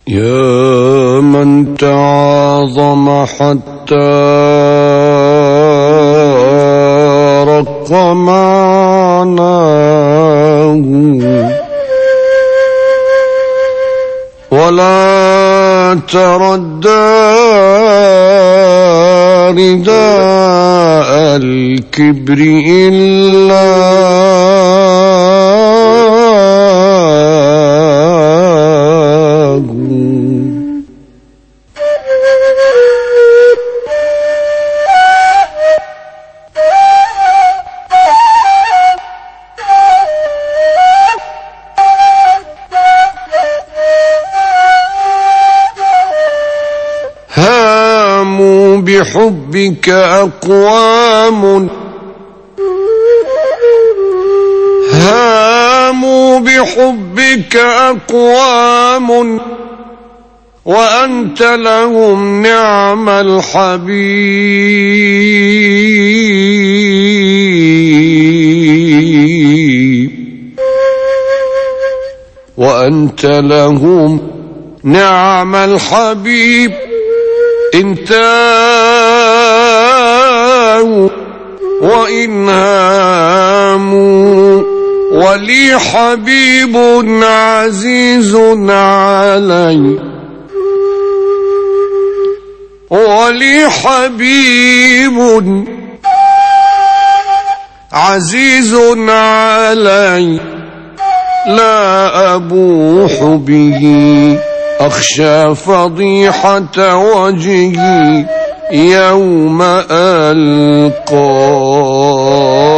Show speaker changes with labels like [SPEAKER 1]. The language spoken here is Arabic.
[SPEAKER 1] يا من تعاظم حتى رق معناه ولا تردى رداء الكبر إلا هاموا بحبك أقوام هاموا بحبك أقوام وأنت لهم نعم الحبيب وأنت لهم نعم الحبيب إن تاهوا وإن هاموا ولي حبيب عزيز علي ولي حبيب عزيز علي لا أبوح به أخشى فضيحة وجهي يوم ألقاه